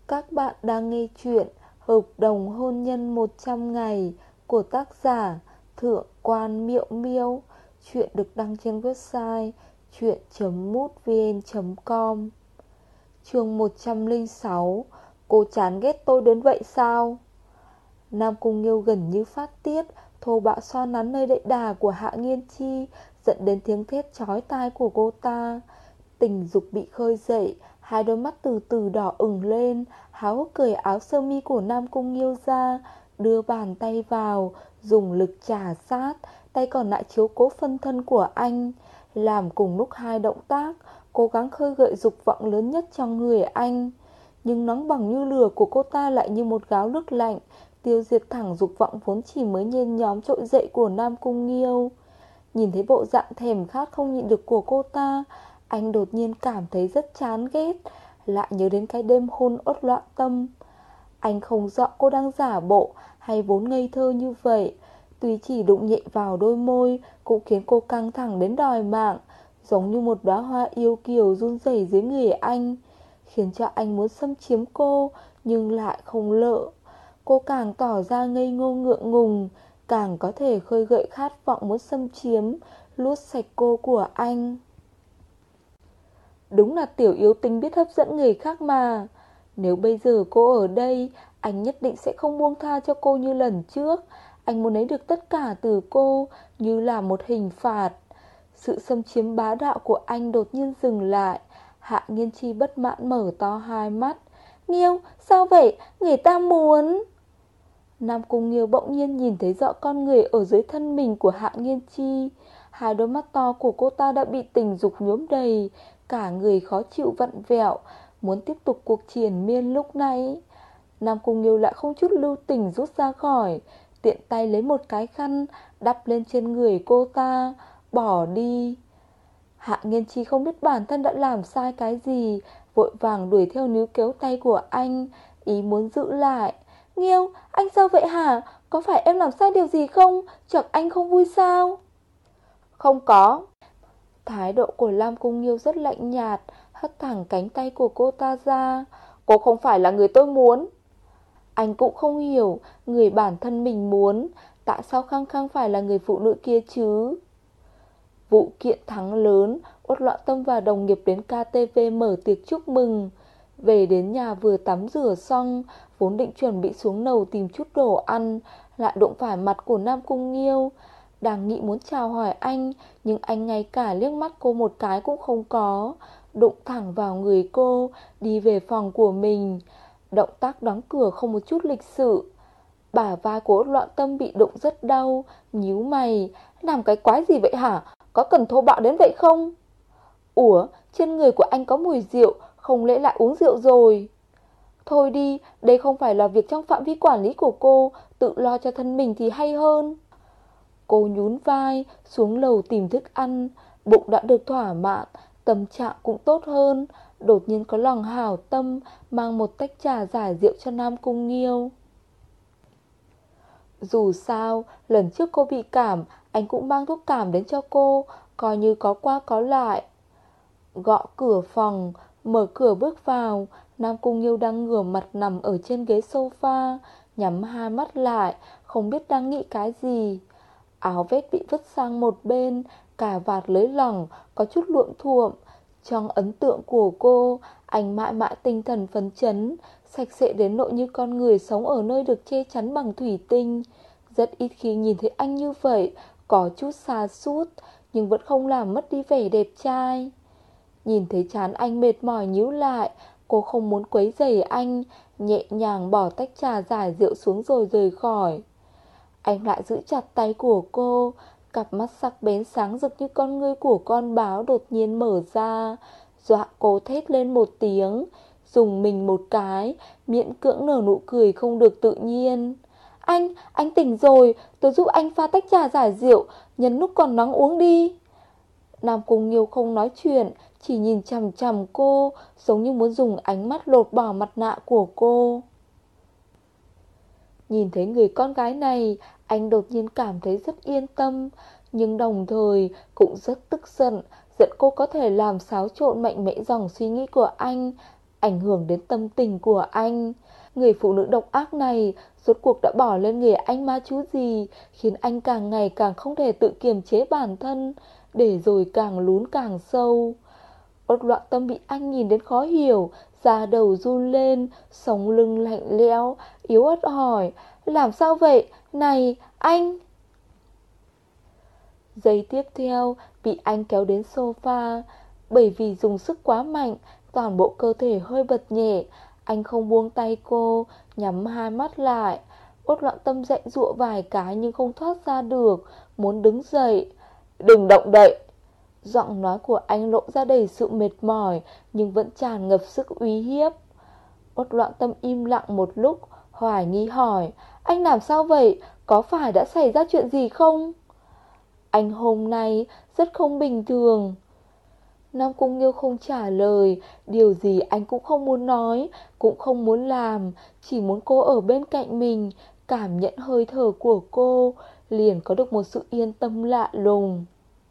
Các bạn đang nghe chuyện Hợp đồng hôn nhân 100 ngày của tác giả Thượng quan Miệu Miêu. Chuyện được đăng trên website chuyện.mútvn.com. Chương 106. Cô chán ghét tôi đến vậy sao? Nam Cung Nghiêu gần như phát tiết, thô bạo xoa nắn nơi đậy đà của Hạ Nghiên Chi, dẫn đến tiếng thét chói tai của cô ta. Tình dục bị khơi dậy, hai đôi mắt từ từ đỏ ửng lên, háo hức cởi áo sơ mi của Nam Cung Nghiêu ra, đưa bàn tay vào, dùng lực chà sát, tay còn lại chiếu cố phân thân của anh, làm cùng lúc hai động tác, cố gắng khơi gợi dục vọng lớn nhất trong người anh. Nhưng nóng bỏng như lửa của cô ta lại như một gáo nước lạnh, tiêu diệt thẳng dục vọng vốn chỉ mới nhen nhóm trỗi dậy của Nam Cung Nghiêu. Nhìn thấy bộ dạng thèm khát không nhịn được của cô ta, anh đột nhiên cảm thấy rất chán ghét, lại nhớ đến cái đêm hôn uất loạn tâm. Anh không rõ cô đang giả bộ hay vốn ngây thơ như vậy, tuy chỉ đụng nhẹ vào đôi môi cũng khiến cô căng thẳng đến đòi mạng, giống như một đóa hoa yêu kiều run rẩy dưới người anh, khiến cho anh muốn xâm chiếm cô nhưng lại không lỡ. Cô càng tỏ ra ngây ngô ngượng ngùng, càng có thể khơi gợi khát vọng muốn xâm chiếm, luốt sạch cô của anh. Đúng là tiểu yêu tinh biết hấp dẫn người khác mà. Nếu bây giờ cô ở đây, anh nhất định sẽ không buông tha cho cô như lần trước. Anh muốn lấy được tất cả từ cô, như là một hình phạt. Sự xâm chiếm bá đạo của anh đột nhiên dừng lại. Hạ Nghiên Chi bất mãn mở to hai mắt. Nghiêu, sao vậy? Người ta muốn... Nam Cung Nghiêu bỗng nhiên nhìn thấy rõ con người ở dưới thân mình của Hạ Nghiên Chi. Hai đôi mắt to của cô ta đã bị tình dục nhuốm đầy, cả người khó chịu vặn vẹo, muốn tiếp tục cuộc triền miên lúc nãy. Nam Cung Nghiêu lại không chút lưu tình rút ra khỏi, tiện tay lấy một cái khăn đắp lên trên người cô ta, bỏ đi. Hạ Nghiên Chi không biết bản thân đã làm sai cái gì, vội vàng đuổi theo níu kéo tay của anh, ý muốn giữ lại. Nghiêu, anh sao vậy hả? Có phải em làm sai điều gì không? Chọc anh không vui sao? Không có. Thái độ của Nam Cung Nghiêu rất lạnh nhạt, hất thẳng cánh tay của cô ta ra. Cô không phải là người tôi muốn. Anh cũng không hiểu, người bản thân mình muốn, tại sao khăng khăng phải là người phụ nữ kia chứ? Vụ kiện thắng lớn, Uất Loạn Tâm và đồng nghiệp đến KTV mở tiệc chúc mừng. Về đến nhà vừa tắm rửa xong, vốn định chuẩn bị xuống lầu tìm chút đồ ăn, lại đụng phải mặt của Nam Cung Nghiêu. Đang nghĩ muốn chào hỏi anh, nhưng anh ngay cả liếc mắt cô một cái cũng không có, đụng thẳng vào người cô, đi về phòng của mình. Động tác đóng cửa không một chút lịch sự. Bả vai của Uất Loạn Tâm bị đụng rất đau, nhíu mày. Làm cái quái gì vậy hả? Có cần thô bạo đến vậy không? Ủa, trên người của anh có mùi rượu, không lẽ lại uống rượu rồi? Thôi đi, đây không phải là việc trong phạm vi quản lý của cô, tự lo cho thân mình thì hay hơn. Cô nhún vai, xuống lầu tìm thức ăn, bụng đã được thỏa mãn, tâm trạng cũng tốt hơn, đột nhiên có lòng hảo tâm, mang một tách trà giải rượu cho Nam Cung Nghiêu. Dù sao, lần trước cô bị cảm, anh cũng mang thuốc cảm đến cho cô, coi như có qua có lại. Gõ cửa phòng, mở cửa bước vào, Nam Cung Nghiêu đang ngửa mặt nằm ở trên ghế sofa, nhắm hai mắt lại, không biết đang nghĩ cái gì. Áo vest bị vứt sang một bên, cà vạt lưới lỏng, có chút luộm thuộm. Trong ấn tượng của cô, anh mãi mãi tinh thần phấn chấn, sạch sẽ đến nỗi như con người sống ở nơi được che chắn bằng thủy tinh. Rất ít khi nhìn thấy anh như vậy, có chút sa sút, nhưng vẫn không làm mất đi vẻ đẹp trai. Nhìn thấy trán anh mệt mỏi nhíu lại, cô không muốn quấy rầy anh, nhẹ nhàng bỏ tách trà giải rượu xuống rồi rời khỏi. Anh lại giữ chặt tay của cô, cặp mắt sắc bén sáng rực như con ngươi của con báo đột nhiên mở ra, dọa cô thét lên một tiếng, dùng mình một cái, miễn cưỡng nở nụ cười không được tự nhiên. Anh tỉnh rồi, tôi giúp anh pha tách trà giải rượu, nhân lúc còn nóng uống đi. Nam Cung Nghiêu không nói chuyện, chỉ nhìn chằm chằm cô, giống như muốn dùng ánh mắt lột bỏ mặt nạ của cô. Nhìn thấy người con gái này, anh đột nhiên cảm thấy rất yên tâm, nhưng đồng thời cũng rất tức giận, giận cô có thể làm xáo trộn mạnh mẽ dòng suy nghĩ của anh, ảnh hưởng đến tâm tình của anh. Người phụ nữ độc ác này rốt cuộc đã bỏ lên người anh ma chú gì, khiến anh càng ngày càng không thể tự kiềm chế bản thân, để rồi càng lún càng sâu. Uất Loạn Tâm bị anh nhìn đến khó hiểu, da đầu run lên, sống lưng lạnh lẽo, yếu ớt hỏi: làm sao vậy? Này, anh! Giây tiếp theo, bị anh kéo đến sofa. Bởi vì dùng sức quá mạnh, toàn bộ cơ thể hơi bật nhẹ. Anh không buông tay cô, nhắm hai mắt lại. Uất Loạn Tâm giãy giụa vài cái nhưng không thoát ra được, muốn đứng dậy. Đừng động đậy! Giọng nói của anh lộ ra đầy sự mệt mỏi, nhưng vẫn tràn ngập sức uy hiếp. Uất Loạn Tâm im lặng một lúc, hoài nghi hỏi: anh làm sao vậy? Có phải đã xảy ra chuyện gì không? Anh hôm nay rất không bình thường. Nam Cung Nghiêu không trả lời. Điều gì anh cũng không muốn nói, cũng không muốn làm, chỉ muốn cô ở bên cạnh mình, cảm nhận hơi thở của cô, liền có được một sự yên tâm lạ lùng.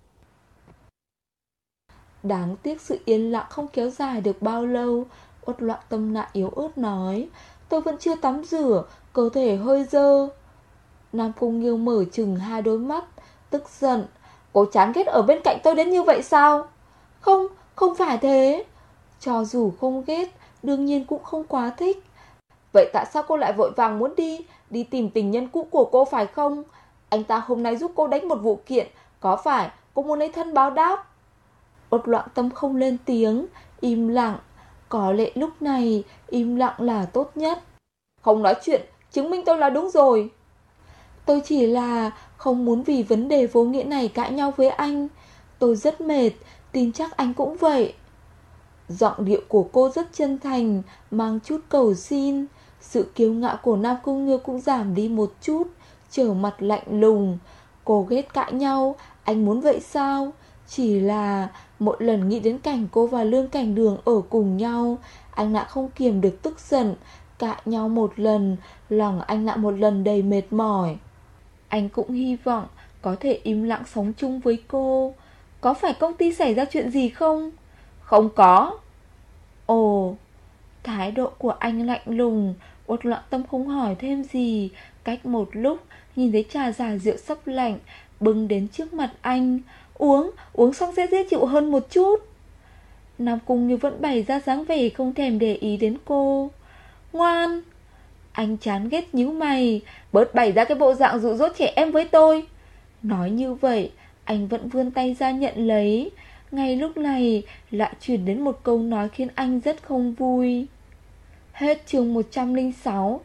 Đáng tiếc sự yên lặng không kéo dài được bao lâu. Uất Loạn Tâm lại yếu ớt nói: tôi vẫn chưa tắm rửa, cơ thể hơi dơ. Nam Cung Nghiêu mở trừng hai đôi mắt, tức giận: cô chán ghét ở bên cạnh tôi đến như vậy sao? Không, không phải thế. Cho dù không ghét, đương nhiên cũng không quá thích. Vậy tại sao cô lại vội vàng muốn đi tìm tình nhân cũ của cô phải không? Anh ta hôm nay giúp cô đánh một vụ kiện, có phải cô muốn lấy thân báo đáp? Uất Loạn Tâm không lên tiếng, im lặng. Có lẽ lúc này im lặng là tốt nhất. Không nói chuyện, chứng minh tôi là đúng rồi. Tôi chỉ là không muốn vì vấn đề vô nghĩa này cãi nhau với anh. Tôi rất mệt, tin chắc anh cũng vậy. Giọng điệu của cô rất chân thành, mang chút cầu xin. Sự kiêu ngạo của Nam Cung Nghiêu cũng giảm đi một chút, trở mặt lạnh lùng. Cô ghét cãi nhau, anh muốn vậy sao? Chỉ là mỗi lần nghĩ đến cảnh cô và Lương Cảnh Đường ở cùng nhau, anh lại không kiềm được tức giận. Cãi nhau một lần, lòng anh lại một lần đầy mệt mỏi. Anh cũng hy vọng có thể im lặng sống chung với cô. Có phải công ty xảy ra chuyện gì không? Không có. Ồ. Thái độ của anh lạnh lùng. Uất Loạn Tâm không hỏi thêm gì. Cách một lúc, nhìn thấy trà giả rượu sắp lạnh bưng đến trước mặt anh. Uống xong sẽ dễ chịu hơn một chút. Nam Cung như vẫn bày ra dáng vẻ không thèm để ý đến cô. Ngoan. Anh chán ghét nhíu mày. Bớt bày ra cái bộ dạng dụ dỗ trẻ em với tôi. Nói như vậy, anh vẫn vươn tay ra nhận lấy. Ngay lúc này lại truyền đến một câu nói khiến anh rất không vui. Hết chương 106.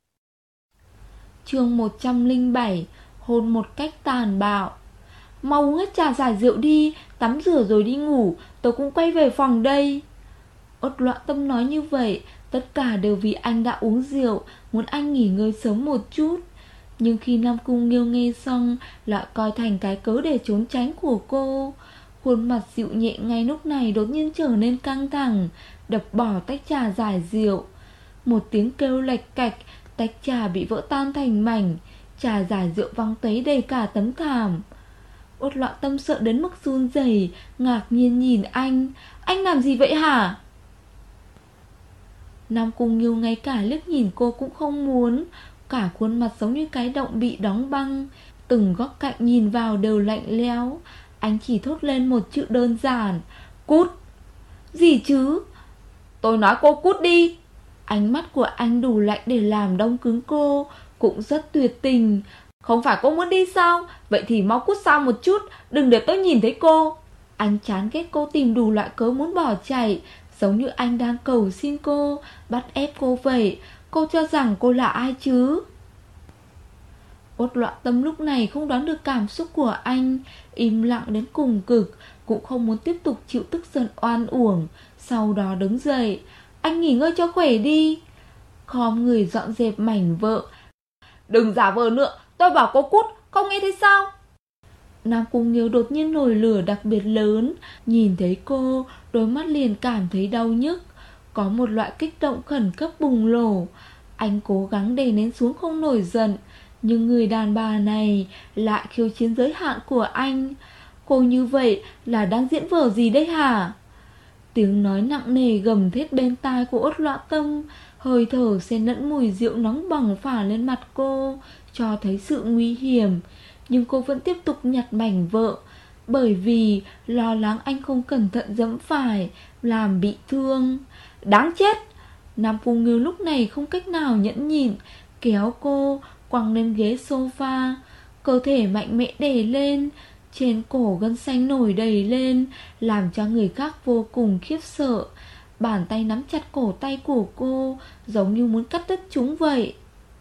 Chương 107. Hôn một cách tàn bạo. Mau uống hết trà giải rượu đi, tắm rửa rồi đi ngủ, tôi cũng quay về phòng đây. Uất Loạn Tâm nói như vậy, tất cả đều vì anh đã uống rượu, muốn anh nghỉ ngơi sớm một chút. Nhưng khi Nam Cung Nghiêu nghe xong, lại coi thành cái cớ để trốn tránh của cô. Khuôn mặt dịu nhẹ ngay lúc này đột nhiên trở nên căng thẳng, đập bỏ tách trà giải rượu. Một tiếng kêu lạch cạch, tách trà bị vỡ tan thành mảnh, trà giải rượu văng tấy đầy cả tấm thảm. Uất Loạn Tâm sợ đến mức run rẩy, ngạc nhiên nhìn anh. Anh làm gì vậy hả? Nam Cung Nghiêu ngay cả liếc nhìn cô cũng không muốn. Cả khuôn mặt giống như cái động bị đóng băng, từng góc cạnh nhìn vào đều lạnh lẽo. Anh chỉ thốt lên một chữ đơn giản: cút. Gì chứ? Tôi nói cô cút đi. Ánh mắt của anh đủ lạnh để làm đông cứng cô, cũng rất tuyệt tình. Không phải cô muốn đi sao? Vậy thì mau cút xa một chút, đừng để tôi nhìn thấy cô. Anh chán ghét cô tìm đủ loại cớ muốn bỏ chạy, giống như anh đang cầu xin cô, bắt ép cô vậy. Cô cho rằng cô là ai chứ? Uất Loạn Tâm lúc này không đoán được cảm xúc của anh, im lặng đến cùng cực, cũng không muốn tiếp tục chịu tức giận oan uổng. Sau đó đứng dậy. Anh nghỉ ngơi cho khỏe đi. Khom người dọn dẹp mảnh vợ. Đừng giả vờ nữa, tôi bảo cô cút, không nghe thấy sao? Nam Cung Nghiêu đột nhiên nổi lửa đặc biệt lớn. Nhìn thấy cô, đôi mắt liền cảm thấy đau nhức. Có một loại kích động khẩn cấp bùng nổ. Anh cố gắng đè nén xuống không nổi giận, nhưng người đàn bà này lại khiêu chiến giới hạn của anh. Cô như vậy là đang diễn vở gì đấy hả? Tiếng nói nặng nề gầm thét bên tai của Uất Loạn Tâm, hơi thở xen lẫn mùi rượu nóng bỏng phả lên mặt cô, cho thấy sự nguy hiểm. Nhưng cô vẫn tiếp tục nhặt mảnh vỡ, bởi vì lo lắng anh không cẩn thận giẫm phải, làm bị thương. Đáng chết! Nam Cung Nghiêu lúc này không cách nào nhẫn nhịn, kéo cô quăng lên ghế sofa, cơ thể mạnh mẽ đè lên, trên cổ gân xanh nổi đầy lên, làm cho người khác vô cùng khiếp sợ. Bàn tay nắm chặt cổ tay của cô, giống như muốn cắt đứt chúng vậy.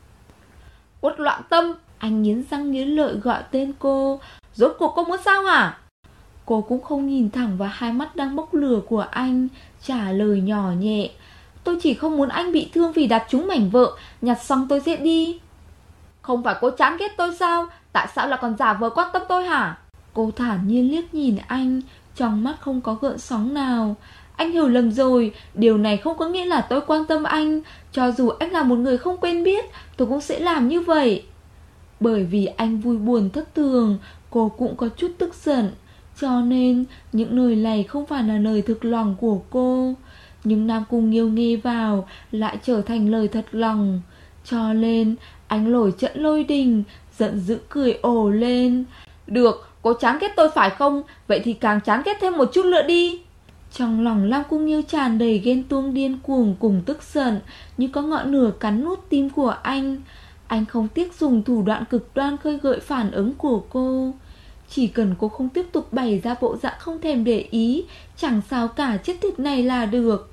Uất Loạn Tâm! Anh nghiến răng nghiến lợi gọi tên cô. Rốt cuộc cô muốn sao hả? Cô cũng không nhìn thẳng vào hai mắt đang bốc lửa của anh, trả lời nhỏ nhẹ. Tôi chỉ không muốn anh bị thương vì đặt trúng mảnh vỡ, nhặt xong tôi sẽ đi. Không phải cô chán ghét tôi sao? Tại sao lại còn giả vờ quan tâm tôi hả? Cô thản nhiên liếc nhìn anh, trong mắt không có gợn sóng nào. Anh hiểu lầm rồi, điều này không có nghĩa là tôi quan tâm anh. Cho dù anh là một người không quen biết, tôi cũng sẽ làm như vậy. Bởi vì anh vui buồn thất thường, cô cũng có chút tức giận. Cho nên những lời này không phải là lời thực lòng của cô. Nhưng Nam Cung Nghiêu nghe vào lại trở thành lời thật lòng. Cho nên anh nổi trận lôi đình, giận dữ cười ồ lên. Được, cô chán ghét tôi phải không? Vậy thì càng chán ghét thêm một chút nữa đi. Trong lòng Nam Cung Nghiêu tràn đầy ghen tuông điên cuồng cùng tức giận, như có ngọn lửa cắn nuốt tim của anh. Anh không tiếc dùng thủ đoạn cực đoan khơi gợi phản ứng của cô. Chỉ cần cô không tiếp tục bày ra bộ dạng không thèm để ý, chẳng sao cả chết tiệt này là được.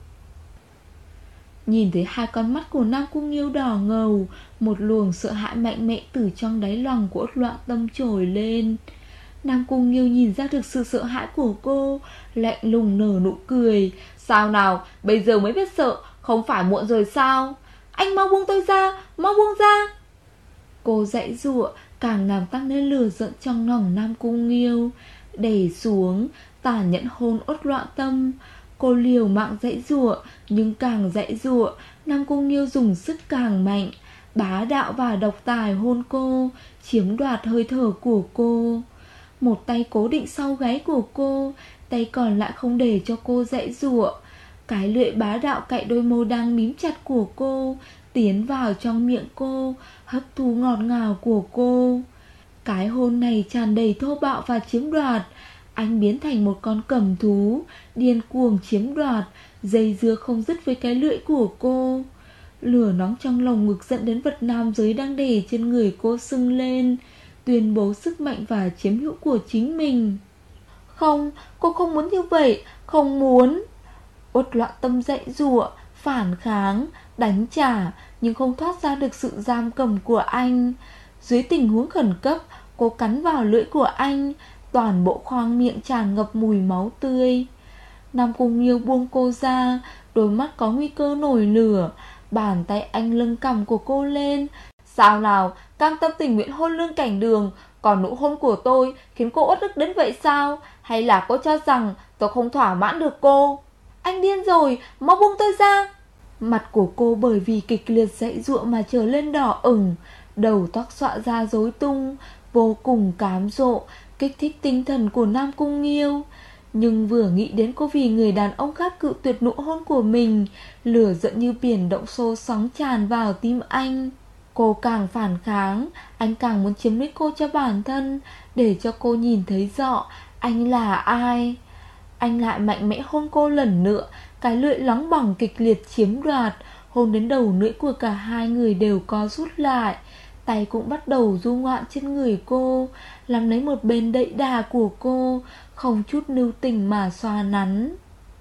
Nhìn thấy hai con mắt của Nam Cung Nghiêu đỏ ngầu, một luồng sợ hãi mạnh mẽ từ trong đáy lòng của Uất Loạn Tâm trồi lên. Nam Cung Nghiêu nhìn ra được sự sợ hãi của cô, lạnh lùng nở nụ cười. Sao nào, bây giờ mới biết sợ, không phải muộn rồi sao? Anh mau buông tôi ra, mau buông ra. Cô giãy giụa, càng làm tăng lên lửa giận trong lòng Nam Cung Nghiêu. Đè xuống, tàn nhẫn hôn Uất Loạn Tâm. Cô liều mạng giãy giụa, nhưng càng giãy giụa, Nam Cung Nghiêu dùng sức càng mạnh, bá đạo và độc tài hôn cô, chiếm đoạt hơi thở của cô. Một tay cố định sau gáy của cô, tay còn lại không để cho cô giãy giụa. Cái lưỡi bá đạo cạy đôi môi đang mím chặt của cô, tiến vào trong miệng cô, hấp thu ngọt ngào của cô. Cái hôn này tràn đầy thô bạo và chiếm đoạt. Anh biến thành một con cầm thú, điên cuồng chiếm đoạt, dây dưa không dứt với cái lưỡi của cô. Lửa nóng trong lồng ngực dẫn đến vật nam giới đang để trên người cô sưng lên, tuyên bố sức mạnh và chiếm hữu của chính mình. Không, cô không muốn như vậy, không muốn. Uất Loạn Tâm giãy giụa, phản kháng, đánh trả, nhưng không thoát ra được sự giam cầm của anh. Dưới tình huống khẩn cấp, cô cắn vào lưỡi của anh, toàn bộ khoang miệng tràn ngập mùi máu tươi. Nam Cung Nghiêu buông cô ra, đôi mắt có nguy cơ nổi lửa. Bàn tay anh lưng cằm của cô lên. Sao nào, cam tâm tình nguyện hôn Lương Cảnh Đường, còn nụ hôn của tôi khiến cô uất ức đến vậy sao? Hay là cô cho rằng tôi không thỏa mãn được cô? Anh điên rồi, mau buông tôi ra. Mặt của cô bởi vì kịch liệt giãy giụa mà trở lên đỏ ửng, đầu tóc xõa ra rối tung, vô cùng cám dỗ, kích thích tinh thần của Nam Cung Nghiêu. Nhưng vừa nghĩ đến cô vì người đàn ông khác cự tuyệt nụ hôn của mình, lửa giận như biển động xô sóng tràn vào tim anh. Cô càng phản kháng, anh càng muốn chiếm lấy cô cho bản thân, để cho cô nhìn thấy rõ anh là ai. Anh lại mạnh mẽ hôn cô lần nữa, cái lưỡi nóng bỏng kịch liệt chiếm đoạt, hôn đến đầu lưỡi của cả hai người đều co rút lại. Tay cũng bắt đầu du ngoạn trên người cô, làm lấy một bên đậy đà của cô, không chút lưu tình mà xoa nắn.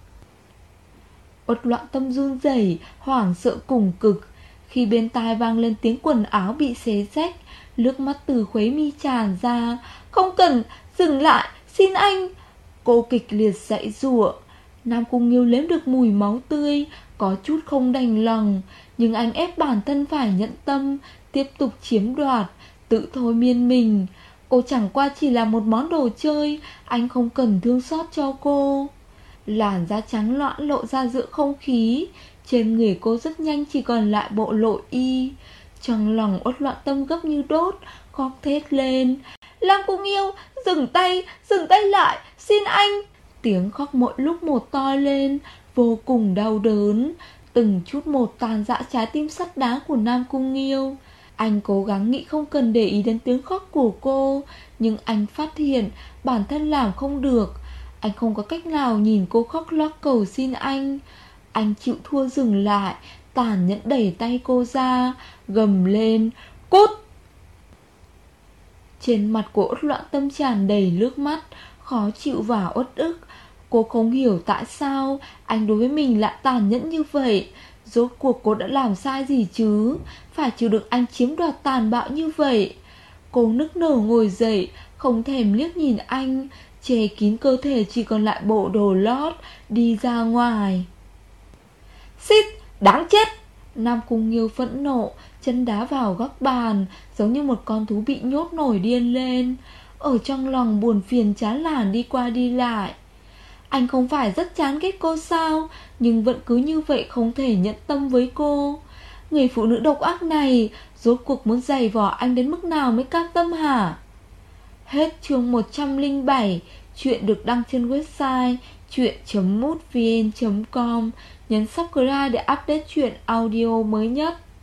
Uất Loạn Tâm run rẩy, hoảng sợ cùng cực. Khi bên tai vang lên tiếng quần áo bị xé rách, nước mắt từ khuấy mi tràn ra. Không cần, dừng lại, xin anh. Cô kịch liệt giãy giụa. Nam Cung Nghiêu nếm được mùi máu tươi, có chút không đành lòng, nhưng anh ép bản thân phải nhẫn tâm, tiếp tục chiếm đoạt, tự thôi miên mình. Cô chẳng qua chỉ là một món đồ chơi, anh không cần thương xót cho cô. Làn da trắng loãng lộ ra giữa không khí, trên người cô rất nhanh chỉ còn lại bộ lộ y. Trong lòng Uất Loạn Tâm gấp như đốt, khóc thét lên. Lam Cung Nghiêu, dừng tay lại, xin anh. Tiếng khóc mỗi lúc một to lên, vô cùng đau đớn, từng chút một tàn rã trái tim sắt đá của Nam Cung Nghiêu. Anh cố gắng nghĩ không cần để ý đến tiếng khóc của cô, nhưng anh phát hiện bản thân làm không được. Anh không có cách nào nhìn cô khóc lóc cầu xin anh. Anh chịu thua dừng lại, tàn nhẫn đẩy tay cô ra, gầm lên, cút! Trên mặt của Uất Loạn Tâm tràn đầy nước mắt, khó chịu và uất ức. Cô không hiểu tại sao anh đối với mình lại tàn nhẫn như vậy. Rốt cuộc cô đã làm sai gì chứ, phải chịu được anh chiếm đoạt tàn bạo như vậy. Cô nức nở ngồi dậy, không thèm liếc nhìn anh, che kín cơ thể chỉ còn lại bộ đồ lót, đi ra ngoài. Xít, đáng chết! Nam Cung Nghiêu phẫn nộ, chân đá vào góc bàn, giống như một con thú bị nhốt nổi điên lên. Ở trong lòng buồn phiền chán nản đi qua đi lại. Anh không phải rất chán ghét cô sao, nhưng vẫn cứ như vậy không thể nhẫn tâm với cô. Người phụ nữ độc ác này rốt cuộc muốn giày vò anh đến mức nào mới cam tâm hả? Hết chương 107. Chuyện được đăng trên website chuyện.mútvn.com. Nhấn subscribe để update chuyện audio mới nhất.